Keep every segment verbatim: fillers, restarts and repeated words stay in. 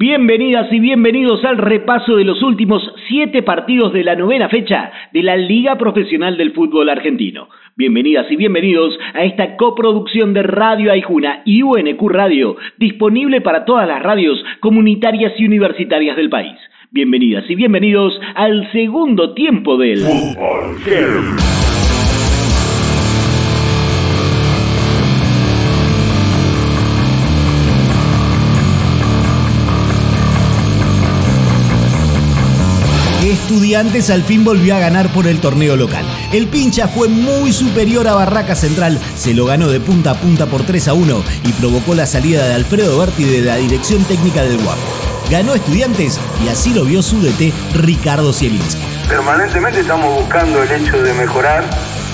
Bienvenidas y bienvenidos al repaso de los últimos siete partidos de la novena fecha de la Liga Profesional del Fútbol Argentino. Bienvenidas y bienvenidos a esta coproducción de Radio Aijuna y U N Q Radio, disponible para todas las radios comunitarias y universitarias del país. Bienvenidas y bienvenidos al segundo tiempo del Fútbol Game. Estudiantes al fin volvió a ganar por el torneo local. El Pincha fue muy superior a Barraca Central, se lo ganó de punta a punta por tres a uno y provocó la salida de Alfredo Berti de la dirección técnica del Guapo. Ganó Estudiantes y así lo vio su D T Ricardo Zielinski. Permanentemente estamos buscando el hecho de mejorar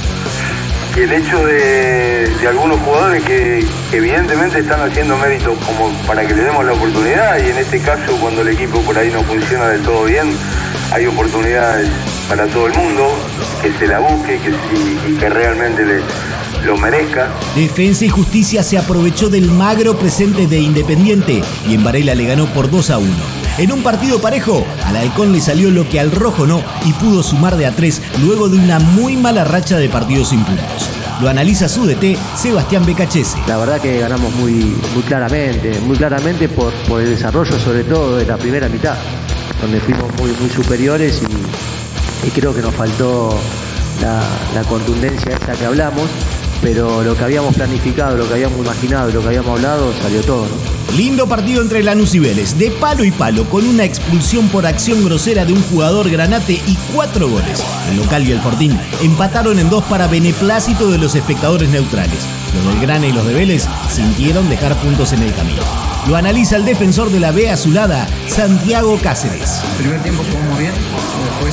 y el hecho de, de algunos jugadores que, que evidentemente están haciendo méritos como para que le demos la oportunidad, y en este caso cuando el equipo por ahí no funciona del todo bien, hay oportunidades para todo el mundo, que se la busque que, y, y que realmente le, lo merezca. Defensa y Justicia se aprovechó del magro presente de Independiente y en Varela le ganó por dos a uno. En un partido parejo, al Halcón le salió lo que al Rojo no y pudo sumar de a tres luego de una muy mala racha de partidos sin puntos. Lo analiza su D T, Sebastián Becachese. La verdad que ganamos muy, muy claramente, muy claramente por, por el desarrollo sobre todo de la primera mitad, donde fuimos muy, muy superiores y, y creo que nos faltó la, la contundencia esa que hablamos, pero lo que habíamos planificado, lo que habíamos imaginado, lo que habíamos hablado, salió todo, ¿no? Lindo partido entre Lanús y Vélez, de palo y palo, con una expulsión por acción grosera de un jugador granate y cuatro goles. El local y el Fortín empataron en dos para beneplácito de los espectadores neutrales. Los del Grana y los de Vélez sintieron dejar puntos en el camino. Lo analiza el defensor de la B azulada, Santiago Cáceres. El primer tiempo jugamos bien, después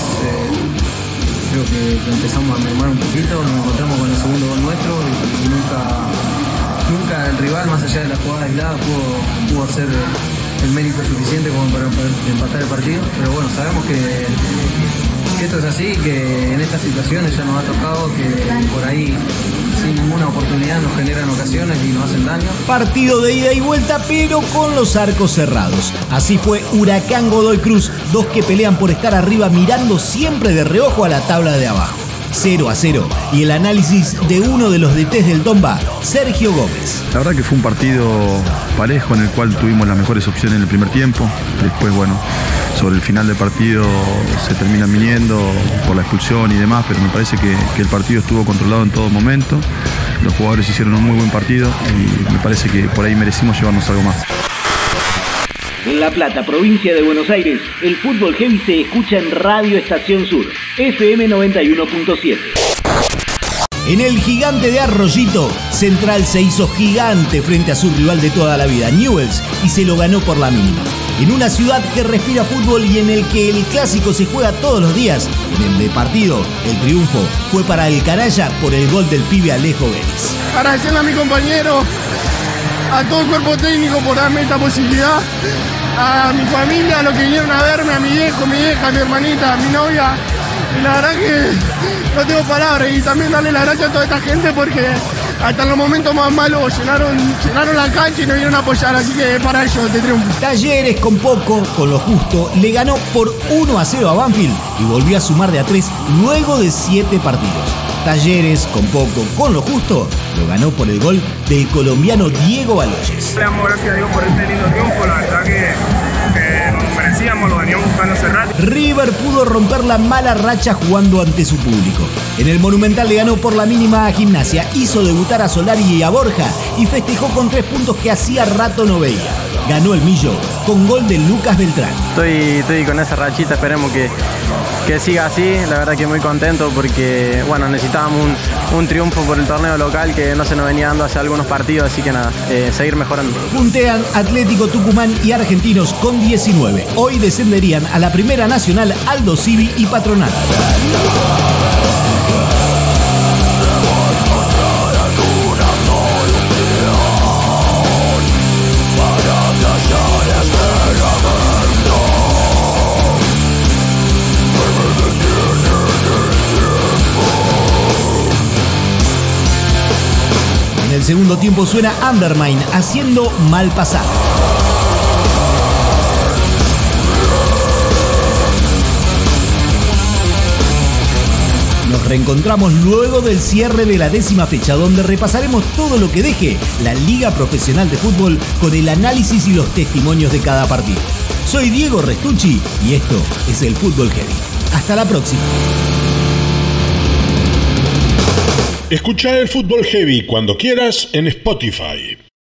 eh, creo que empezamos a mermar un poquito, nos encontramos con el segundo gol nuestro y, y nunca... Nunca el rival, más allá de la jugada aislada, pudo, pudo hacer el mérito suficiente como para poder empatar el partido. Pero bueno, sabemos que, que esto es así, que en estas situaciones ya nos ha tocado que por ahí sin ninguna oportunidad nos generan ocasiones y nos hacen daño. Partido de ida y vuelta, pero con los arcos cerrados. Así fue Huracán Godoy Cruz, dos que pelean por estar arriba mirando siempre de reojo a la tabla de abajo. cero a cero y el análisis de uno de los D Ts del Tomba, Sergio Gómez. La verdad que fue un partido parejo en el cual tuvimos las mejores opciones en el primer tiempo. Después, bueno, sobre el final del partido se terminan viniendo por la expulsión y demás, pero me parece que, que el partido estuvo controlado en todo momento. Los jugadores hicieron un muy buen partido y me parece que por ahí merecimos llevarnos algo más. En La Plata, provincia de Buenos Aires, el fútbol heavy se escucha en Radio Estación Sur, F M noventa y uno punto siete. En el gigante de Arroyito, Central se hizo gigante frente a su rival de toda la vida, Newell's, y se lo ganó por la mínima. En una ciudad que respira fútbol y en el que el clásico se juega todos los días, en el de partido, el triunfo fue para el Canalla por el gol del pibe Alejo Vélez. Agradecerle a mi compañero, a todo el cuerpo técnico por darme esta posibilidad, a mi familia, a los que vinieron a verme, a mi viejo, mi vieja, a mi hermanita, a mi novia. Y la verdad que no tengo palabras, y también darle las gracias a toda esta gente porque hasta en los momentos más malos llenaron, llenaron la cancha y nos vinieron a apoyar, así que para ellos este triunfo. Talleres con poco, con lo justo, le ganó por uno a cero a Banfield y volvió a sumar de a tres luego de siete partidos. Talleres, con poco, con lo justo, lo ganó por el gol del colombiano Diego Baloyes. Le damos gracias a Dios por este lindo triunfo, la verdad que, que nos merecíamos, lo veníamos buscando hace rato. River pudo romper la mala racha jugando ante su público. En el Monumental le ganó por la mínima a Gimnasia, hizo debutar a Solari y a Borja y festejó con tres puntos que hacía rato no veía. Ganó el Millo con gol de Lucas Beltrán. Estoy, estoy con esa rachita, esperemos que, que siga así. La verdad que muy contento porque bueno, necesitábamos un, un triunfo por el torneo local que no se nos venía dando hace algunos partidos, así que nada, eh, seguir mejorando. Puntean Atlético Tucumán y Argentinos con diecinueve. Hoy descenderían a la Primera Nacional Aldo Civi y Patronato. En el segundo tiempo suena Undermine haciendo Mal Pasar. Nos reencontramos luego del cierre de la décima fecha, donde repasaremos todo lo que deje la Liga Profesional de Fútbol con el análisis y los testimonios de cada partido. Soy Diego Restucci y esto es el Fútbol Heavy. Hasta la próxima. Escucha el Fútbol Heavy cuando quieras en Spotify.